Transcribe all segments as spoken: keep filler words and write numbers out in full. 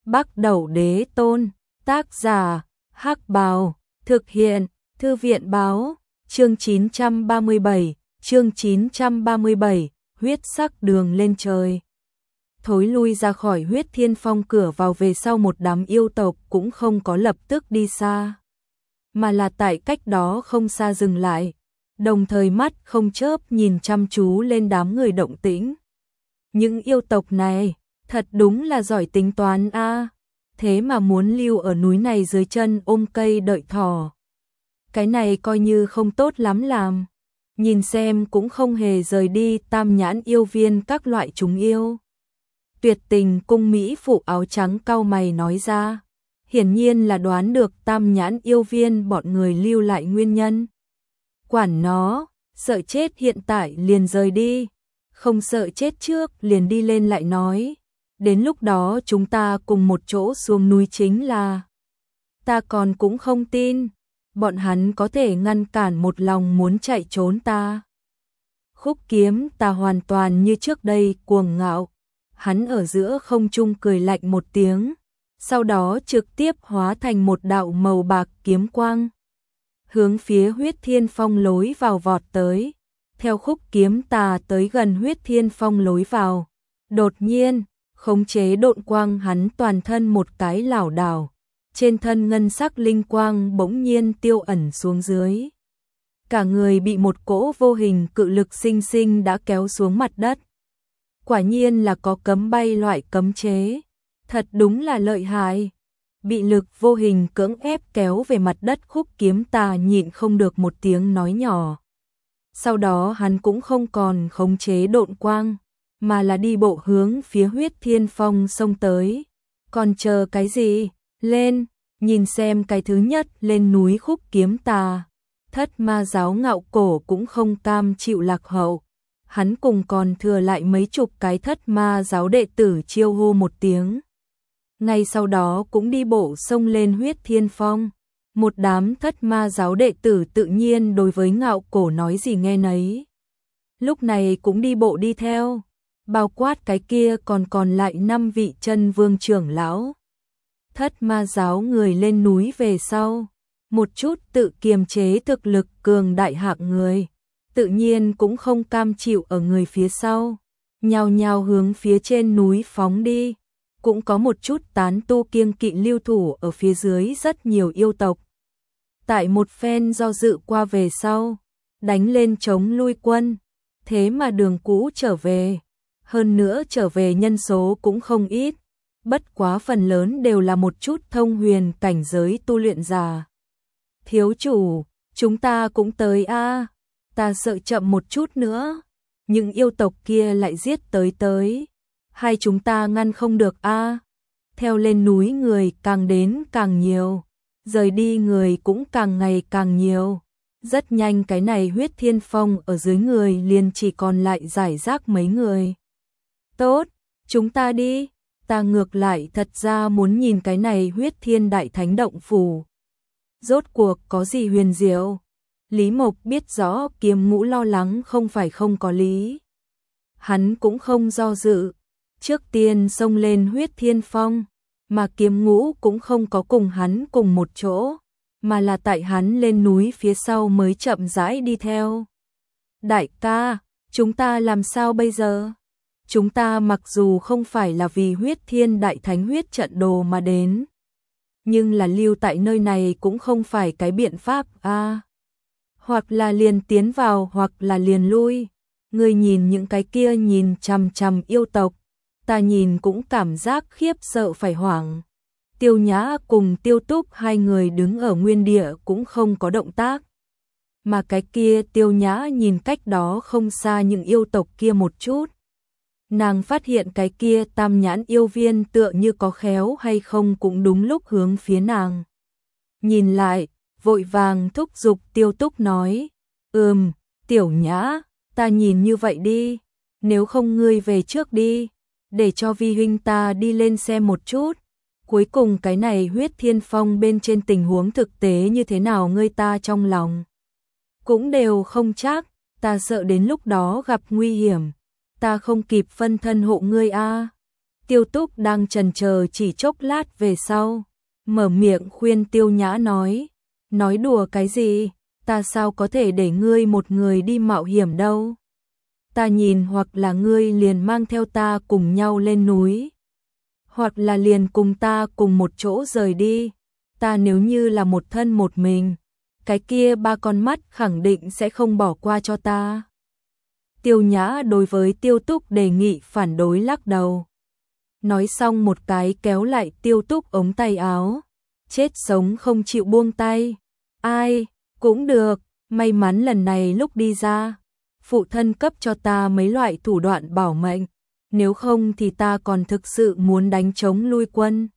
Bắc Đẩu Đế Tôn, tác giả, Hắc Bào, thực hiện, Thư viện báo, chương chín trăm ba mươi bảy, chương chín trăm ba mươi bảy, huyết sắc đường lên trời. Thối lui ra khỏi huyết thiên phong cửa vào về sau một đám yêu tộc cũng không có lập tức đi xa, mà là tại cách đó không xa dừng lại, đồng thời mắt không chớp nhìn chăm chú lên đám người động tĩnh. Những yêu tộc này, thật đúng là giỏi tính toán a, thế mà muốn lưu ở núi này dưới chân ôm cây đợi thỏ. Cái này coi như không tốt lắm làm, nhìn xem cũng không hề rời đi tam nhãn yêu viên các loại chúng yêu. Tuyệt tình cung mỹ phụ áo trắng cau mày nói ra, hiển nhiên là đoán được tam nhãn yêu viên bọn người lưu lại nguyên nhân. Quản nó, sợ chết hiện tại liền rời đi, không sợ chết trước liền đi lên lại nói. Đến lúc đó chúng ta cùng một chỗ xuống núi chính là. Ta còn cũng không tin, bọn hắn có thể ngăn cản một lòng muốn chạy trốn ta. Khúc Kiếm ta hoàn toàn như trước đây cuồng ngạo, hắn ở giữa không trung cười lạnh một tiếng, sau đó trực tiếp hóa thành một đạo màu bạc kiếm quang, hướng phía huyết thiên phong lối vào vọt tới. Theo Khúc Kiếm tà tới gần huyết thiên phong lối vào, đột nhiên khống chế độn quang hắn toàn thân một cái lảo đảo, trên thân ngân sắc linh quang bỗng nhiên tiêu ẩn xuống dưới. Cả người bị một cỗ vô hình cự lực sinh sinh đã kéo xuống mặt đất. Quả nhiên là có cấm bay loại cấm chế, thật đúng là lợi hại. Bị lực vô hình cưỡng ép kéo về mặt đất, Khúc Kiếm tà nhịn không được một tiếng nói nhỏ. Sau đó hắn cũng không còn khống chế độn quang, mà là đi bộ hướng phía huyết thiên phong xông tới. Còn chờ cái gì? Lên, nhìn xem cái thứ nhất lên núi Khúc Kiếm tà. Thất ma giáo Ngạo Cổ cũng không cam chịu lạc hậu. Hắn cùng còn thừa lại mấy chục cái thất ma giáo đệ tử chiêu hô một tiếng. Ngay sau đó cũng đi bộ xông lên huyết thiên phong. Một đám thất ma giáo đệ tử tự nhiên đối với Ngạo Cổ nói gì nghe nấy. Lúc này cũng đi bộ đi theo, bao quát cái kia còn còn lại năm vị chân vương trưởng lão. Thất ma giáo người lên núi về sau, một chút tự kiềm chế thực lực cường đại hạng người, tự nhiên cũng không cam chịu ở người phía sau, nhao nhao hướng phía trên núi phóng đi. Cũng có một chút tán tu kiêng kỵ lưu thủ ở phía dưới rất nhiều yêu tộc. Tại một phen do dự qua về sau, đánh lên chống lui quân, thế mà đường cũ trở về. Hơn nữa trở về nhân số cũng không ít, bất quá phần lớn đều là một chút thông huyền cảnh giới tu luyện giả. Thiếu chủ, chúng ta cũng tới a, ta sợ chậm một chút nữa, những yêu tộc kia lại giết tới tới, hay chúng ta ngăn không được a. Theo lên núi người càng đến càng nhiều, rời đi người cũng càng ngày càng nhiều. Rất nhanh cái này huyết thiên phong ở dưới người liền chỉ còn lại rải rác mấy người. Tốt, chúng ta đi, ta ngược lại thật ra muốn nhìn cái này huyết thiên đại thánh động phủ. Rốt cuộc có gì huyền diệu? Lý Mộc biết rõ Kiếm Ngũ lo lắng không phải không có lý. Hắn cũng không do dự, trước tiên xông lên huyết thiên phong, mà Kiếm Ngũ cũng không có cùng hắn cùng một chỗ, mà là tại hắn lên núi phía sau mới chậm rãi đi theo. Đại ca, chúng ta làm sao bây giờ? Chúng ta mặc dù không phải là vì huyết thiên đại thánh huyết trận đồ mà đến, nhưng là lưu tại nơi này cũng không phải cái biện pháp a. À, hoặc là liền tiến vào hoặc là liền lui. Ngươi nhìn những cái kia nhìn chằm chằm yêu tộc, ta nhìn cũng cảm giác khiếp sợ phải hoảng. Tiêu Nhã cùng Tiêu Túc hai người đứng ở nguyên địa cũng không có động tác. Mà cái kia Tiêu Nhã nhìn cách đó không xa những yêu tộc kia một chút. Nàng phát hiện cái kia tam nhãn yêu viên tựa như có khéo hay không cũng đúng lúc hướng phía nàng. Nhìn lại, vội vàng thúc giục Tiêu Túc nói, ừm, Tiểu Nhã, ta nhìn như vậy đi, nếu không ngươi về trước đi, để cho vi huynh ta đi lên xem một chút. Cuối cùng cái này huyết thiên phong bên trên tình huống thực tế như thế nào ngươi ta trong lòng cũng đều không chắc, ta sợ đến lúc đó gặp nguy hiểm, ta không kịp phân thân hộ ngươi a. Tiêu Túc đang chần chờ chỉ chốc lát về sau, mở miệng khuyên Tiêu Nhã nói, nói đùa cái gì, ta sao có thể để ngươi một người đi mạo hiểm đâu. Ta nhìn hoặc là ngươi liền mang theo ta cùng nhau lên núi, hoặc là liền cùng ta cùng một chỗ rời đi. Ta nếu như là một thân một mình, cái kia ba con mắt khẳng định sẽ không bỏ qua cho ta. Tiêu Nhã đối với Tiêu Túc đề nghị phản đối lắc đầu. Nói xong một cái kéo lại Tiêu Túc ống tay áo, chết sống không chịu buông tay. Ai, cũng được, may mắn lần này lúc đi ra, phụ thân cấp cho ta mấy loại thủ đoạn bảo mệnh, nếu không thì ta còn thực sự muốn đánh chống lui quân.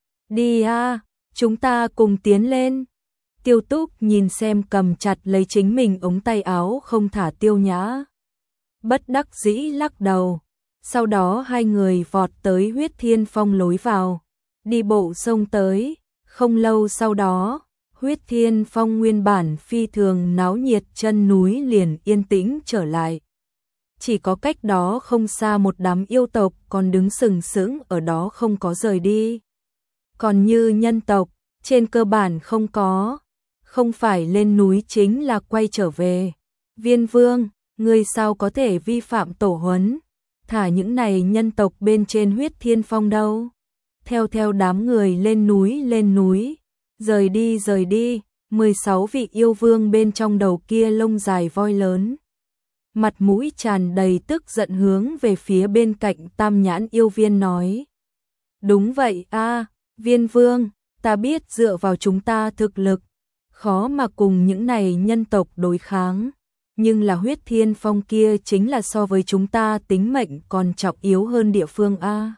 Đi a, chúng ta cùng tiến lên. Tiêu Túc nhìn xem cầm chặt lấy chính mình ống tay áo không thả Tiêu Nhã, bất đắc dĩ lắc đầu. Sau đó hai người vọt tới Huyết Thiên Phong lối vào, đi bộ xông tới. Không lâu sau đó, Huyết Thiên Phong nguyên bản phi thường náo nhiệt chân núi liền yên tĩnh trở lại. Chỉ có cách đó không xa một đám yêu tộc còn đứng sừng sững ở đó không có rời đi. Còn như nhân tộc, trên cơ bản không có, không phải lên núi chính là quay trở về. Viên Vương, ngươi sao có thể vi phạm tổ huấn, thả những này nhân tộc bên trên Huyết Thiên Phong đâu. Theo theo đám người lên núi lên núi, rời đi rời đi, mười sáu vị yêu vương bên trong đầu kia lông dài voi lớn, mặt mũi tràn đầy tức giận hướng về phía bên cạnh Tam Nhãn yêu viên nói. Đúng vậy a, Viên Vương, ta biết dựa vào chúng ta thực lực, khó mà cùng những này nhân tộc đối kháng, nhưng là Huyết Thiên Phong kia chính là so với chúng ta tính mệnh còn trọng yếu hơn địa phương a.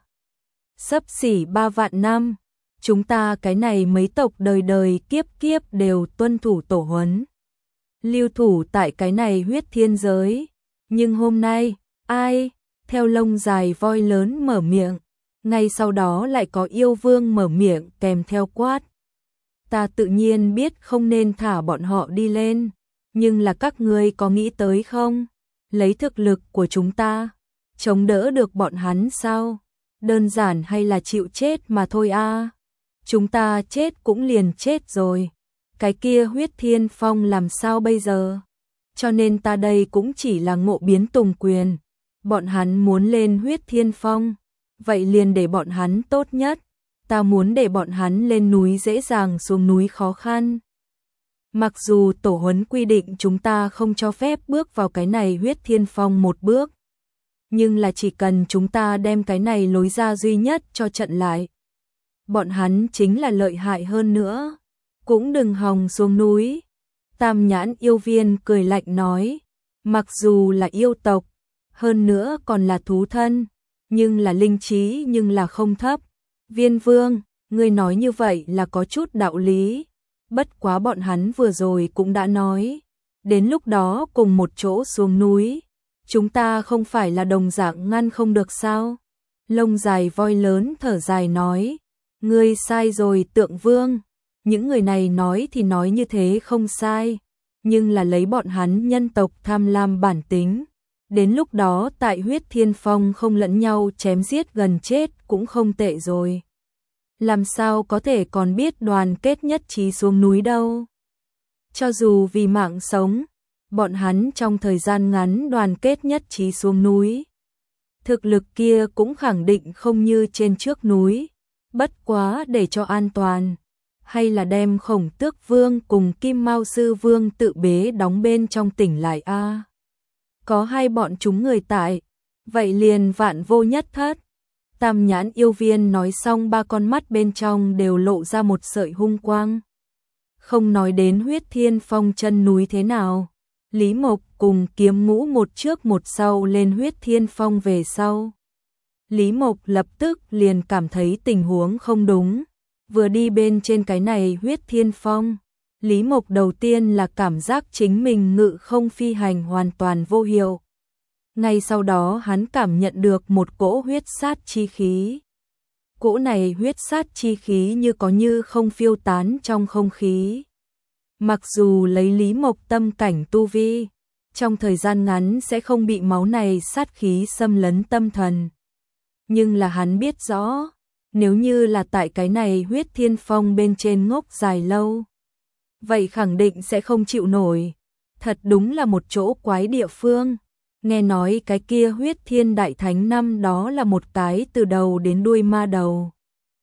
Sấp xỉ ba vạn năm, chúng ta cái này mấy tộc đời đời kiếp kiếp đều tuân thủ tổ huấn, lưu thủ tại cái này huyết thiên giới. Nhưng hôm nay, ai? Theo lông dài voi lớn mở miệng, ngay sau đó lại có yêu vương mở miệng kèm theo quát. Ta tự nhiên biết không nên thả bọn họ đi lên, nhưng là các ngươi có nghĩ tới không? Lấy thực lực của chúng ta, chống đỡ được bọn hắn sao? Đơn giản hay là chịu chết mà thôi a. Chúng ta chết cũng liền chết rồi, cái kia Huyết Thiên Phong làm sao bây giờ? Cho nên ta đây cũng chỉ là ngộ biến tùng quyền. Bọn hắn muốn lên Huyết Thiên Phong, vậy liền để bọn hắn tốt nhất. Ta muốn để bọn hắn lên núi dễ dàng, xuống núi khó khăn. Mặc dù tổ huấn quy định chúng ta không cho phép bước vào cái này Huyết Thiên Phong một bước, nhưng là chỉ cần chúng ta đem cái này lối ra duy nhất cho trận lại, bọn hắn chính là lợi hại hơn nữa, cũng đừng hòng xuống núi. Tam Nhãn yêu viên cười lạnh nói, mặc dù là yêu tộc, hơn nữa còn là thú thân, nhưng là linh trí nhưng là không thấp. Viên Vương, ngươi nói như vậy là có chút đạo lý, bất quá bọn hắn vừa rồi cũng đã nói, đến lúc đó cùng một chỗ xuống núi, chúng ta không phải là đồng dạng ngăn không được sao? Lông dài voi lớn thở dài nói, ngươi sai rồi Tượng Vương, những người này nói thì nói như thế không sai, nhưng là lấy bọn hắn nhân tộc tham lam bản tính, đến lúc đó tại Huyết Thiên Phong không lẫn nhau chém giết gần chết cũng không tệ rồi. Làm sao có thể còn biết đoàn kết nhất trí xuống núi đâu? Cho dù vì mạng sống, bọn hắn trong thời gian ngắn đoàn kết nhất trí xuống núi, thực lực kia cũng khẳng định không như trên trước núi. Bất quá để cho an toàn, hay là đem Khổng Tước Vương cùng Kim Mao Sư Vương tự bế đóng bên trong tỉnh lại a. À, có hai bọn chúng người tại, vậy liền vạn vô nhất thất. Tam Nhãn yêu viên nói xong, ba con mắt bên trong đều lộ ra một sợi hung quang. Không nói đến Huyết Thiên Phong chân núi thế nào, Lý Mộc cùng Kiếm Ngũ một trước một sau lên Huyết Thiên Phong về sau, Lý Mộc lập tức liền cảm thấy tình huống không đúng. Vừa đi bên trên cái này Huyết Thiên Phong, Lý Mộc đầu tiên là cảm giác chính mình ngự không phi hành hoàn toàn vô hiệu. Ngay sau đó hắn cảm nhận được một cỗ huyết sát chi khí. Cỗ này huyết sát chi khí như có như không phiêu tán trong không khí. Mặc dù lấy Lý Mộc tâm cảnh tu vi, trong thời gian ngắn sẽ không bị máu này sát khí xâm lấn tâm thần. Nhưng là hắn biết rõ, nếu như là tại cái này huyết thiên phong bên trên ngốc dài lâu, vậy khẳng định sẽ không chịu nổi. Thật đúng là một chỗ quái địa phương. Nghe nói cái kia huyết thiên đại thánh năm đó là một cái từ đầu đến đuôi ma đầu.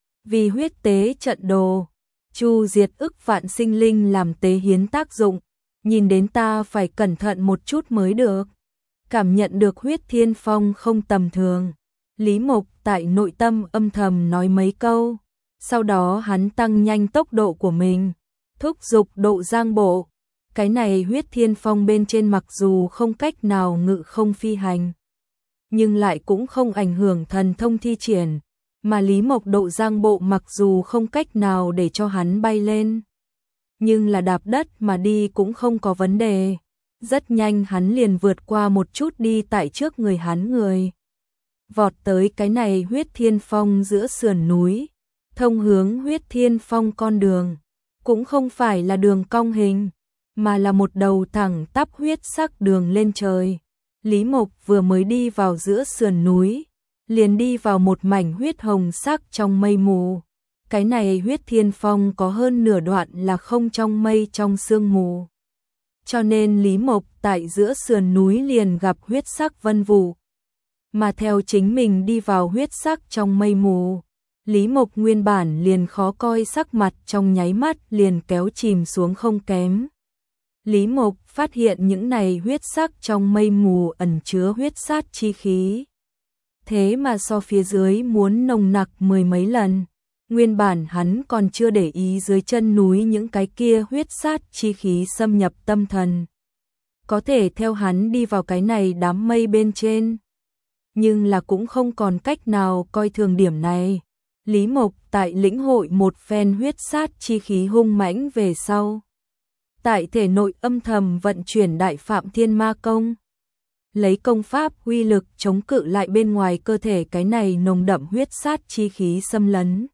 Vì huyết tế trận đồ, chu diệt ức vạn sinh linh làm tế hiến tác dụng, nhìn đến ta phải cẩn thận một chút mới được. Cảm nhận được huyết thiên phong không tầm thường, Lý Mộc tại nội tâm âm thầm nói mấy câu, sau đó hắn tăng nhanh tốc độ của mình, thúc giục độ giang bộ. Cái này huyết thiên phong bên trên mặc dù không cách nào ngự không phi hành, nhưng lại cũng không ảnh hưởng thần thông thi triển, mà Lý Mộc độ giang bộ mặc dù không cách nào để cho hắn bay lên, nhưng là đạp đất mà đi cũng không có vấn đề. Rất nhanh hắn liền vượt qua một chút đi tại trước người hắn người. Vọt tới cái này huyết thiên phong giữa sườn núi, thông hướng huyết thiên phong con đường, cũng không phải là đường cong hình, mà là một đầu thẳng tắp huyết sắc đường lên trời. Lý Mộc vừa mới đi vào giữa sườn núi, liền đi vào một mảnh huyết hồng sắc trong mây mù. Cái này huyết thiên phong có hơn nửa đoạn là không trong mây trong sương mù. Cho nên Lý Mộc tại giữa sườn núi liền gặp huyết sắc vân vụ. Mà theo chính mình đi vào huyết sắc trong mây mù, Lý Mộc nguyên bản liền khó coi sắc mặt trong nháy mắt liền kéo chìm xuống không kém. Lý Mộc phát hiện những này huyết sắc trong mây mù ẩn chứa huyết sát chi khí. Thế mà so phía dưới muốn nồng nặc mười mấy lần. Nguyên bản hắn còn chưa để ý dưới chân núi những cái kia huyết sát chi khí xâm nhập tâm thần. Có thể theo hắn đi vào cái này đám mây bên trên. Nhưng là cũng không còn cách nào coi thường điểm này. Lý Mộc tại lĩnh hội một phen huyết sát chi khí hung mãnh về sau. Tại thể nội âm thầm vận chuyển đại phạm thiên ma công. Lấy công pháp uy lực chống cự lại bên ngoài cơ thể cái này nồng đậm huyết sát chi khí xâm lấn.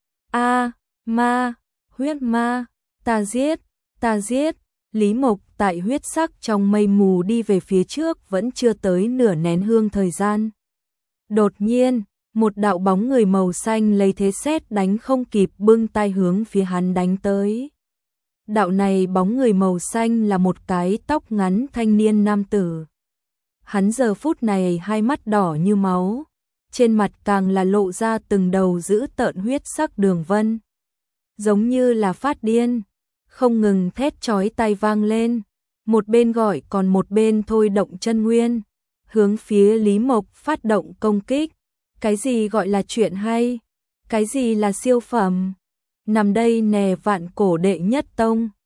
A, ma, huyết ma, ta giết, ta giết. Lý Mộc tại huyết sắc trong mây mù đi về phía trước vẫn chưa tới nửa nén hương thời gian. Đột nhiên, một đạo bóng người màu xanh lấy thế sét đánh không kịp bưng tay hướng phía hắn đánh tới. Đạo này bóng người màu xanh là một cái tóc ngắn thanh niên nam tử. Hắn giờ phút này hai mắt đỏ như máu, trên mặt càng là lộ ra từng đầu dữ tợn huyết sắc đường vân. Giống như là phát điên, không ngừng thét chói tai vang lên, một bên gọi còn một bên thôi động chân nguyên, hướng phía Lý Mộc phát động công kích. Cái gì gọi là chuyện hay? Cái gì là siêu phẩm? Nằm đây nè vạn cổ đệ nhất tông.